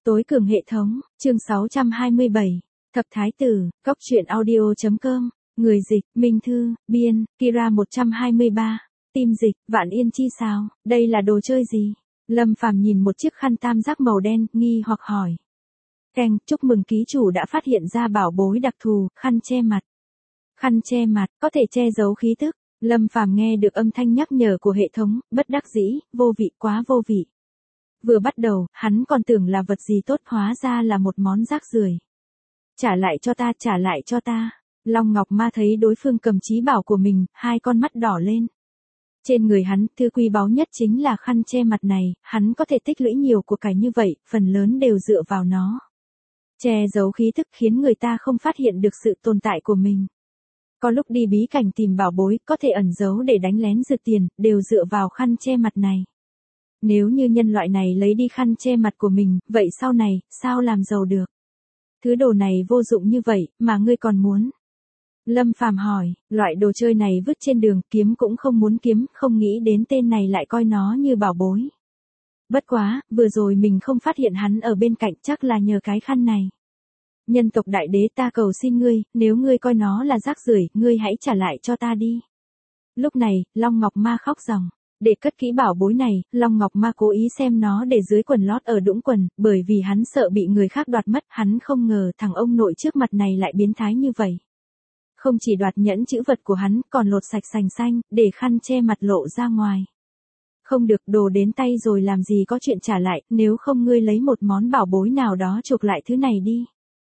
Tối cường hệ thống, chương 627. Thập Thái Tử, Góc Truyện Audio.com. Người dịch, Minh Thư, biên, Kira 123. Tim dịch, Vạn Yên Chi sao, đây là đồ chơi gì? Lâm Phàm nhìn một chiếc khăn tam giác màu đen, nghi hoặc hỏi. Keng, chúc mừng ký chủ đã phát hiện ra bảo bối đặc thù, khăn che mặt. Khăn che mặt, có thể che giấu khí tức. Lâm Phàm nghe được âm thanh nhắc nhở của hệ thống, bất đắc dĩ, vô vị quá vô vị. Vừa bắt đầu, hắn còn tưởng là vật gì tốt, hóa ra là một món rác rưởi. Trả lại cho ta, trả lại cho ta. Long Ngọc Ma thấy đối phương cầm chí bảo của mình, hai con mắt đỏ lên. Trên người hắn, thứ quý báu nhất chính là khăn che mặt này, hắn có thể tích lũy nhiều của cải như vậy, phần lớn đều dựa vào nó. Che giấu khí tức khiến người ta không phát hiện được sự tồn tại của mình. Có lúc đi bí cảnh tìm bảo bối, có thể ẩn giấu để đánh lén rực tiền, đều dựa vào khăn che mặt này. Nếu như nhân loại này lấy đi khăn che mặt của mình, vậy sau này, sao làm giàu được? Thứ đồ này vô dụng như vậy, mà ngươi còn muốn? Lâm Phàm hỏi, loại đồ chơi này vứt trên đường, kiếm cũng không muốn kiếm, không nghĩ đến tên này lại coi nó như bảo bối. Bất quá, vừa rồi mình không phát hiện hắn ở bên cạnh, chắc là nhờ cái khăn này. Nhân tộc đại đế, ta cầu xin ngươi, nếu ngươi coi nó là rác rưởi, ngươi hãy trả lại cho ta đi. Lúc này, Long Ngọc Ma khóc ròng. Để cất kỹ bảo bối này, Long Ngọc Ma cố ý xem nó để dưới quần lót ở đũng quần, bởi vì hắn sợ bị người khác đoạt mất, hắn không ngờ thằng ông nội trước mặt này lại biến thái như vậy. Không chỉ đoạt nhẫn chữ vật của hắn, còn lột sạch sành xanh, để khăn che mặt lộ ra ngoài. Không được, đồ đến tay rồi làm gì có chuyện trả lại, nếu không ngươi lấy một món bảo bối nào đó chuộc lại thứ này đi.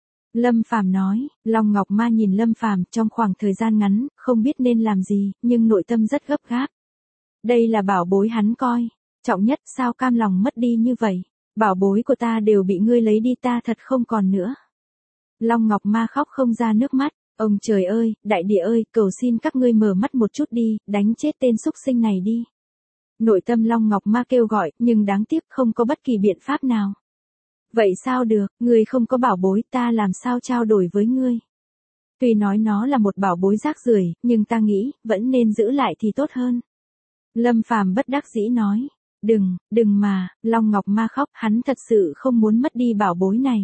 Lâm Phàm nói. Long Ngọc Ma nhìn Lâm Phàm trong khoảng thời gian ngắn, không biết nên làm gì, nhưng nội tâm rất gấp gáp. Đây là bảo bối hắn coi trọng nhất, sao cam lòng mất đi như vậy? Bảo bối của ta đều bị ngươi lấy đi, ta thật không còn nữa. Long Ngọc Ma khóc không ra nước mắt. Ông trời ơi, đại địa ơi, cầu xin các ngươi mở mắt một chút đi, đánh chết tên súc sinh này đi. Nội tâm Long Ngọc Ma kêu gọi, nhưng đáng tiếc không có bất kỳ biện pháp nào. Vậy sao được, ngươi không có bảo bối, ta làm sao trao đổi với ngươi? Tuy nói nó là một bảo bối rác rưởi, nhưng ta nghĩ, vẫn nên giữ lại thì tốt hơn. Lâm Phàm bất đắc dĩ nói. Đừng mà, Long Ngọc Ma khóc, hắn thật sự không muốn mất đi bảo bối này.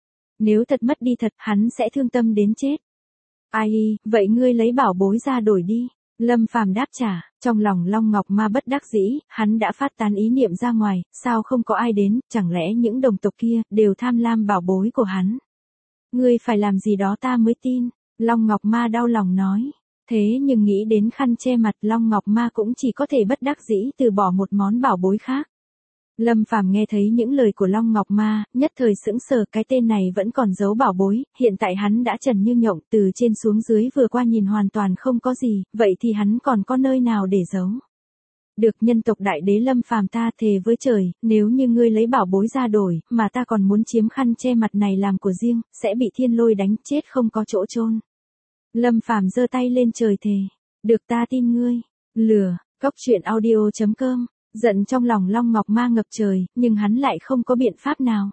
Nếu thật mất đi thật, hắn sẽ thương tâm đến chết. Ai, vậy ngươi lấy bảo bối ra đổi đi. Lâm Phàm đáp trả, trong lòng Long Ngọc Ma bất đắc dĩ, hắn đã phát tán ý niệm ra ngoài, sao không có ai đến, chẳng lẽ những đồng tộc kia, đều tham lam bảo bối của hắn. Ngươi phải làm gì đó ta mới tin, Long Ngọc Ma đau lòng nói. Thế nhưng nghĩ đến khăn che mặt, Long Ngọc Ma cũng chỉ có thể bất đắc dĩ từ bỏ một món bảo bối khác. Lâm Phàm nghe thấy những lời của Long Ngọc Ma, nhất thời sững sờ, cái tên này vẫn còn giấu bảo bối, hiện tại hắn đã trần như nhộng, từ trên xuống dưới vừa qua nhìn hoàn toàn không có gì, vậy thì hắn còn có nơi nào để giấu. Được, nhân tộc đại đế Lâm Phàm, ta thề với trời, nếu như ngươi lấy bảo bối ra đổi, mà ta còn muốn chiếm khăn che mặt này làm của riêng, sẽ bị thiên lôi đánh chết không có chỗ chôn. Lâm Phàm giơ tay lên trời thề. Được, ta tin ngươi. Lừa. Góc Truyện Audio.com. Giận trong lòng Long Ngọc Ma ngập trời, nhưng hắn lại không có biện pháp nào.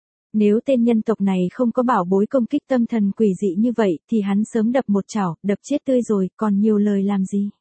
Nếu tên nhân tộc này không có bảo bối công kích tâm thần quỷ dị như vậy, thì hắn sớm đập một chảo, đập chết tươi rồi, còn nhiều lời làm gì.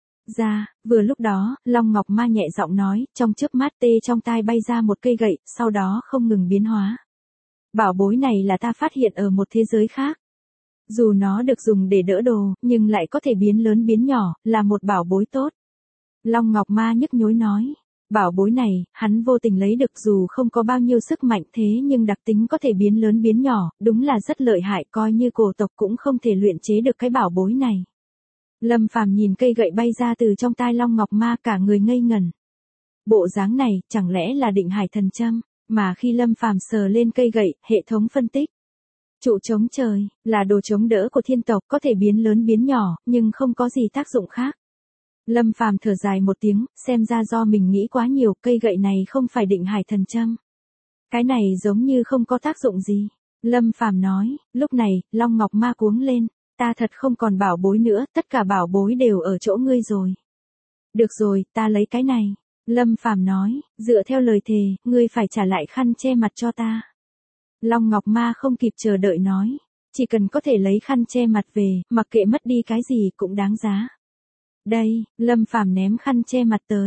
Vừa lúc đó, Long Ngọc Ma nhẹ giọng nói, trong chớp mắt tê trong tai bay ra một cây gậy, sau đó không ngừng biến hóa. Bảo bối này là ta phát hiện ở một thế giới khác. Dù nó được dùng để đỡ đồ, nhưng lại có thể biến lớn biến nhỏ, là một bảo bối tốt. Long Ngọc Ma nhức nhối nói. Bảo bối này, hắn vô tình lấy được dù không có bao nhiêu sức mạnh thế nhưng đặc tính có thể biến lớn biến nhỏ, đúng là rất lợi hại, coi như cổ tộc cũng không thể luyện chế được cái bảo bối này. Lâm Phàm nhìn cây gậy bay ra từ trong tai Long Ngọc Ma, cả người ngây ngẩn. Bộ dáng này, chẳng lẽ là định hải thần châm, mà khi Lâm Phàm sờ lên cây gậy, hệ thống phân tích. Trụ chống trời, là đồ chống đỡ của thiên tộc, có thể biến lớn biến nhỏ, nhưng không có gì tác dụng khác. Lâm Phàm thở dài một tiếng, xem ra do mình nghĩ quá nhiều, cây gậy này không phải định hải thần châm. Cái này giống như không có tác dụng gì. Lâm Phàm nói. Lúc này, Long Ngọc Ma cuống lên. Ta thật không còn bảo bối nữa, tất cả bảo bối đều ở chỗ ngươi rồi. Được rồi, ta lấy cái này. Lâm Phàm nói, dựa theo lời thề, ngươi phải trả lại khăn che mặt cho ta. Long Ngọc Ma không kịp chờ đợi nói, chỉ cần có thể lấy khăn che mặt về, mặc kệ mất đi cái gì cũng đáng giá. Đây, Lâm Phàm ném khăn che mặt tới.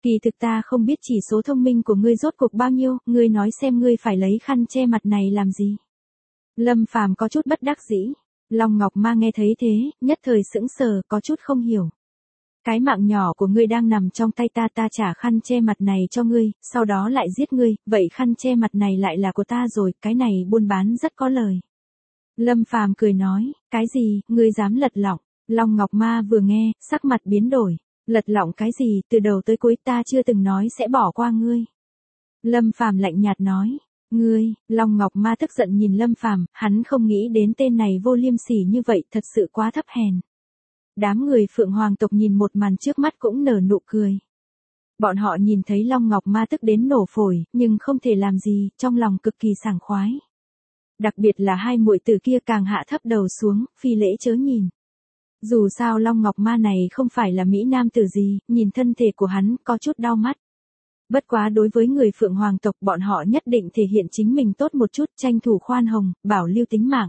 Kỳ thực ta không biết chỉ số thông minh của ngươi rốt cuộc bao nhiêu, ngươi nói xem ngươi phải lấy khăn che mặt này làm gì. Lâm Phàm có chút bất đắc dĩ. Long Ngọc Ma nghe thấy thế, nhất thời sững sờ, có chút không hiểu. Cái mạng nhỏ của ngươi đang nằm trong tay ta, ta trả khăn che mặt này cho ngươi, sau đó lại giết ngươi, vậy khăn che mặt này lại là của ta rồi, cái này buôn bán rất có lời. Lâm Phàm cười nói, cái gì, ngươi dám lật lọng? Long Ngọc Ma vừa nghe, sắc mặt biến đổi. Lật lọng cái gì, từ đầu tới cuối ta chưa từng nói sẽ bỏ qua ngươi. Lâm Phàm lạnh nhạt nói, ngươi, Long Ngọc Ma tức giận nhìn Lâm Phàm, hắn không nghĩ đến tên này vô liêm sỉ như vậy, thật sự quá thấp hèn. Đám người Phượng Hoàng tộc nhìn một màn trước mắt cũng nở nụ cười. Bọn họ nhìn thấy Long Ngọc Ma tức đến nổ phổi, nhưng không thể làm gì, trong lòng cực kỳ sảng khoái. Đặc biệt là hai muội tử kia càng hạ thấp đầu xuống, phi lễ chớ nhìn. Dù sao Long Ngọc Ma này không phải là mỹ nam tử gì, nhìn thân thể của hắn có chút đau mắt. Bất quá đối với người Phượng Hoàng tộc bọn họ nhất định thể hiện chính mình tốt một chút, tranh thủ khoan hồng, bảo lưu tính mạng.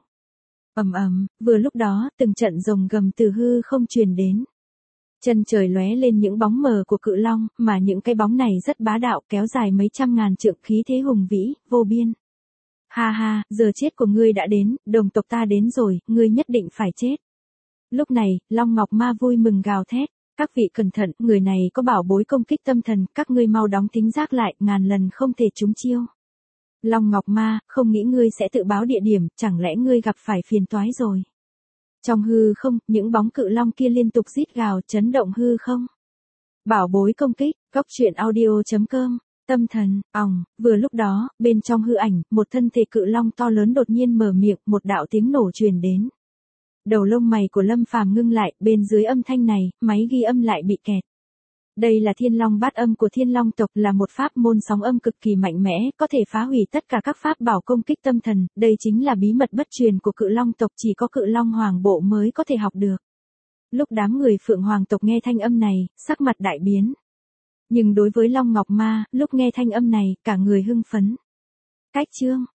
Vừa lúc đó, từng trận rồng gầm từ hư không truyền đến. Chân trời lóe lên những bóng mờ của cự long, mà những cái bóng này rất bá đạo, kéo dài mấy trăm ngàn trượng, khí thế hùng vĩ, vô biên. Ha ha, giờ chết của ngươi đã đến, đồng tộc ta đến rồi, ngươi nhất định phải chết. Lúc này, Long Ngọc Ma vui mừng gào thét, các vị cẩn thận, người này có bảo bối công kích tâm thần, các ngươi mau đóng tính giác lại, ngàn lần không thể trúng chiêu. Long Ngọc Ma, không nghĩ ngươi sẽ tự báo địa điểm, chẳng lẽ ngươi gặp phải phiền toái rồi. Trong hư không, những bóng cự long kia liên tục rít gào, chấn động hư không. Bảo bối công kích, Cốc Truyện Audio.com, tâm thần, vừa lúc đó, bên trong hư ảnh, một thân thể cự long to lớn đột nhiên mở miệng, một đạo tiếng nổ truyền đến. Đầu lông mày của Lâm Phàm ngưng lại, bên dưới âm thanh này, máy ghi âm lại bị kẹt. Đây là Thiên Long Bát Âm của Thiên Long tộc, là một pháp môn sóng âm cực kỳ mạnh mẽ, có thể phá hủy tất cả các pháp bảo công kích tâm thần, đây chính là bí mật bất truyền của Cự Long tộc, chỉ có Cự Long Hoàng bộ mới có thể học được. Lúc đám người Phượng Hoàng tộc nghe thanh âm này, sắc mặt đại biến. Nhưng đối với Long Ngọc Ma, lúc nghe thanh âm này, cả người hưng phấn. Cách chương